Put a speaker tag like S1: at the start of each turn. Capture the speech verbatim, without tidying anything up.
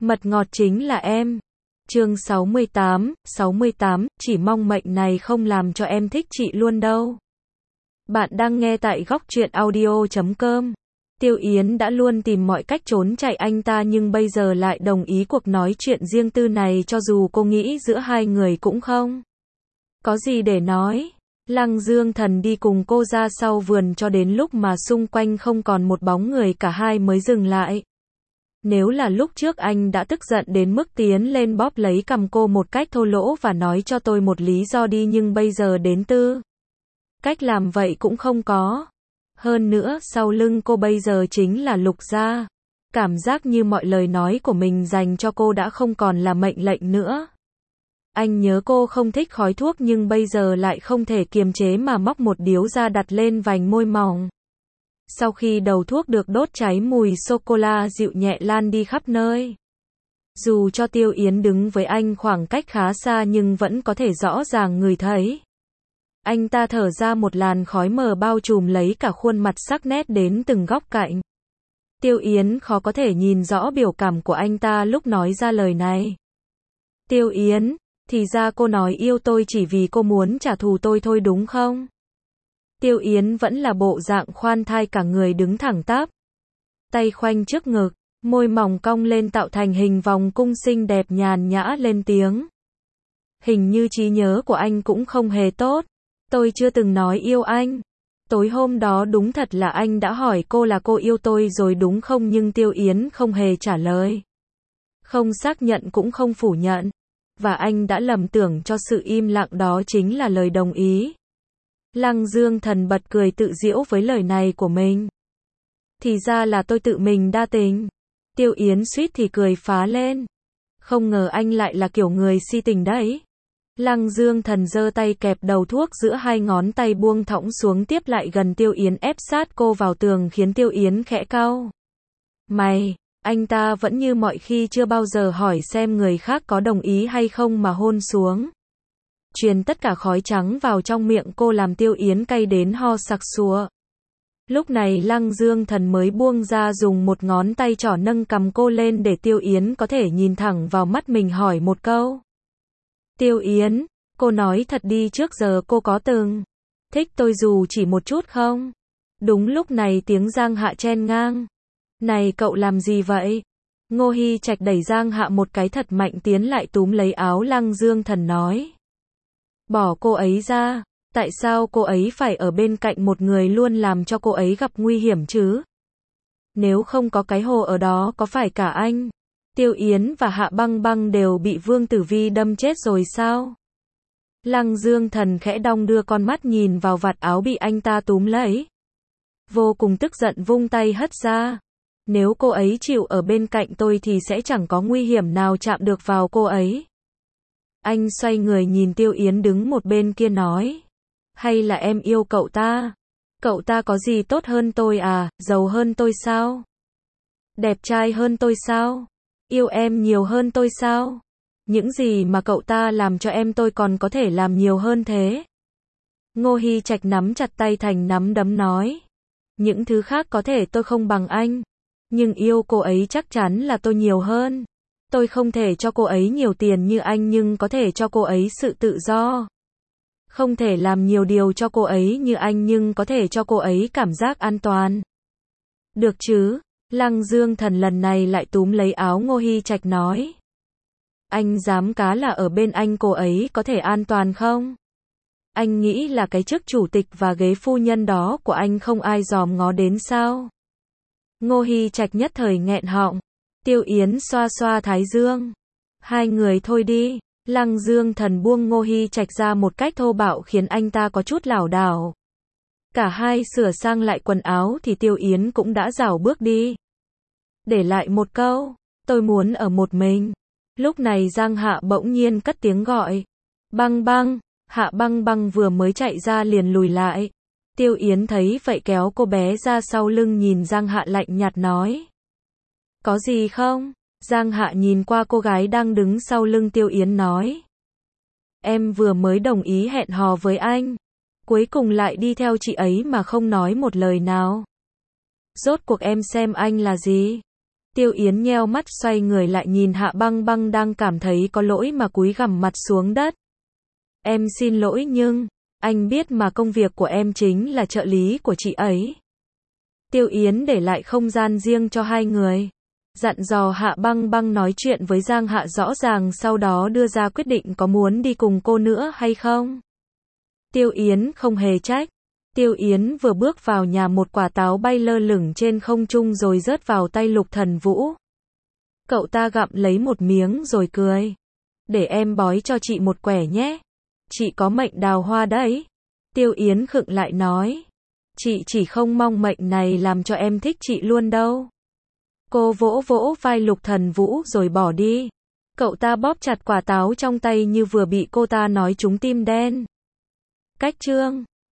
S1: Mật ngọt chính là em. Chương sáu mươi tám, sáu mươi tám, chỉ mong mệnh này không làm cho em thích chị luôn đâu. Bạn đang nghe tại góc truyện audio chấm com. Tiêu Yến đã luôn tìm mọi cách trốn chạy anh ta nhưng bây giờ lại đồng ý cuộc nói chuyện riêng tư này cho dù cô nghĩ giữa hai người cũng không có gì để nói. Lăng Dương Thần đi cùng cô ra sau vườn cho đến lúc mà xung quanh không còn một bóng người cả hai mới dừng lại. Nếu là lúc trước anh đã tức giận đến mức tiến lên bóp lấy cằm cô một cách thô lỗ và nói cho tôi một lý do đi nhưng bây giờ đến tư cách làm vậy cũng không có. Hơn nữa sau lưng cô bây giờ chính là Lục gia. Cảm giác như mọi lời nói của mình dành cho cô đã không còn là mệnh lệnh nữa. Anh nhớ cô không thích khói thuốc nhưng bây giờ lại không thể kiềm chế mà móc một điếu ra đặt lên vành môi mỏng. Sau khi đầu thuốc được đốt cháy mùi sô-cô-la dịu nhẹ lan đi khắp nơi. Dù cho Tiêu Yến đứng với anh khoảng cách khá xa nhưng vẫn có thể rõ ràng ngửi thấy. Anh ta thở ra một làn khói mờ bao trùm lấy cả khuôn mặt sắc nét đến từng góc cạnh. Tiêu Yến khó có thể nhìn rõ biểu cảm của anh ta lúc nói ra lời này. Tiêu Yến, thì ra cô nói yêu tôi chỉ vì cô muốn trả thù tôi thôi đúng không? Tiêu Yến vẫn là bộ dạng khoan thai cả người đứng thẳng tắp. Tay khoanh trước ngực, môi mỏng cong lên tạo thành hình vòng cung xinh đẹp nhàn nhã lên tiếng. Hình như trí nhớ của anh cũng không hề tốt. Tôi chưa từng nói yêu anh. Tối hôm đó đúng thật là anh đã hỏi cô là cô yêu tôi rồi đúng không nhưng Tiêu Yến không hề trả lời. Không xác nhận cũng không phủ nhận. Và anh đã lầm tưởng cho sự im lặng đó chính là lời đồng ý. Lăng Dương Thần bật cười tự giễu với lời này của mình. Thì ra là tôi tự mình đa tình. Tiêu Yến suýt thì cười phá lên. Không ngờ anh lại là kiểu người si tình đấy. Lăng Dương Thần giơ tay kẹp đầu thuốc giữa hai ngón tay buông thõng xuống tiếp lại gần Tiêu Yến ép sát cô vào tường khiến Tiêu Yến khẽ cau mày. Anh ta vẫn như mọi khi chưa bao giờ hỏi xem người khác có đồng ý hay không mà hôn xuống. Truyền tất cả khói trắng vào trong miệng cô làm Tiêu Yến cay đến ho sặc sụa. Lúc này Lăng Dương Thần mới buông ra dùng một ngón tay trỏ nâng cằm cô lên để Tiêu Yến có thể nhìn thẳng vào mắt mình hỏi một câu. Tiêu Yến, cô nói thật đi trước giờ cô có từng thích tôi dù chỉ một chút không? Đúng lúc này tiếng Giang Hạ chen ngang. Này cậu làm gì vậy? Ngô Hi Trạch đẩy Giang Hạ một cái thật mạnh tiến lại túm lấy áo Lăng Dương Thần nói. Bỏ cô ấy ra, tại sao cô ấy phải ở bên cạnh một người luôn làm cho cô ấy gặp nguy hiểm chứ? Nếu không có cái hồ ở đó có phải cả anh, Tiêu Yến và Hạ Băng Băng đều bị Vương Tử Vi đâm chết rồi sao? Lăng Dương Thần khẽ đong đưa con mắt nhìn vào vạt áo bị anh ta túm lấy. Vô cùng tức giận vung tay hất ra. Nếu cô ấy chịu ở bên cạnh tôi thì sẽ chẳng có nguy hiểm nào chạm được vào cô ấy. Anh xoay người nhìn Tiêu Yến đứng một bên kia nói. Hay là em yêu cậu ta? Cậu ta có gì tốt hơn tôi à? Giàu hơn tôi sao? Đẹp trai hơn tôi sao? Yêu em nhiều hơn tôi sao? Những gì mà cậu ta làm cho em tôi còn có thể làm nhiều hơn thế. Ngô Hi Trạch nắm chặt tay thành nắm đấm nói. Những thứ khác có thể tôi không bằng anh. Nhưng yêu cô ấy chắc chắn là tôi nhiều hơn. Tôi không thể cho cô ấy nhiều tiền như anh nhưng có thể cho cô ấy sự tự do. Không thể làm nhiều điều cho cô ấy như anh nhưng có thể cho cô ấy cảm giác an toàn. Được chứ? Lăng Dương Thần lần này lại túm lấy áo Ngô Hi Trạch nói. Anh dám cá là ở bên anh cô ấy có thể an toàn không? Anh nghĩ là cái chức chủ tịch và ghế phu nhân đó của anh không ai dòm ngó đến sao? Ngô Hi Trạch nhất thời nghẹn họng. Tiêu Yến xoa xoa thái dương. Hai người thôi đi. Lăng Dương Thần buông Ngô Hi Trạch ra một cách thô bạo khiến anh ta có chút lảo đảo. Cả hai sửa sang lại quần áo thì Tiêu Yến cũng đã rảo bước đi. Để lại một câu, tôi muốn ở một mình. Lúc này Giang Hạ bỗng nhiên cất tiếng gọi. Băng Băng, Hạ Băng Băng vừa mới chạy ra liền lùi lại. Tiêu Yến thấy vậy kéo cô bé ra sau lưng nhìn Giang Hạ lạnh nhạt nói. Có gì không? Giang Hạ nhìn qua cô gái đang đứng sau lưng Tiêu Yến nói. Em vừa mới đồng ý hẹn hò với anh. Cuối cùng lại đi theo chị ấy mà không nói một lời nào. Rốt cuộc em xem anh là gì? Tiêu Yến nheo mắt xoay người lại nhìn Hạ Băng Băng đang cảm thấy có lỗi mà cúi gằm mặt xuống đất. Em xin lỗi nhưng, anh biết mà công việc của em chính là trợ lý của chị ấy. Tiêu Yến để lại không gian riêng cho hai người. Dặn dò Hạ Băng Băng nói chuyện với Giang Hạ rõ ràng sau đó đưa ra quyết định có muốn đi cùng cô nữa hay không. Tiêu Yến không hề trách. Tiêu Yến vừa bước vào nhà một quả táo bay lơ lửng trên không trung rồi rớt vào tay Lục Thần Vũ. Cậu ta gặm lấy một miếng rồi cười. Để em bói cho chị một quẻ nhé. Chị có mệnh đào hoa đấy. Tiêu Yến khựng lại nói. Chị chỉ không mong mệnh này làm cho em thích chị luôn đâu. Cô vỗ vỗ vai Lục Thần Vũ rồi bỏ đi. Cậu ta bóp chặt quả táo trong tay như vừa bị cô ta nói trúng tim đen. Cách chương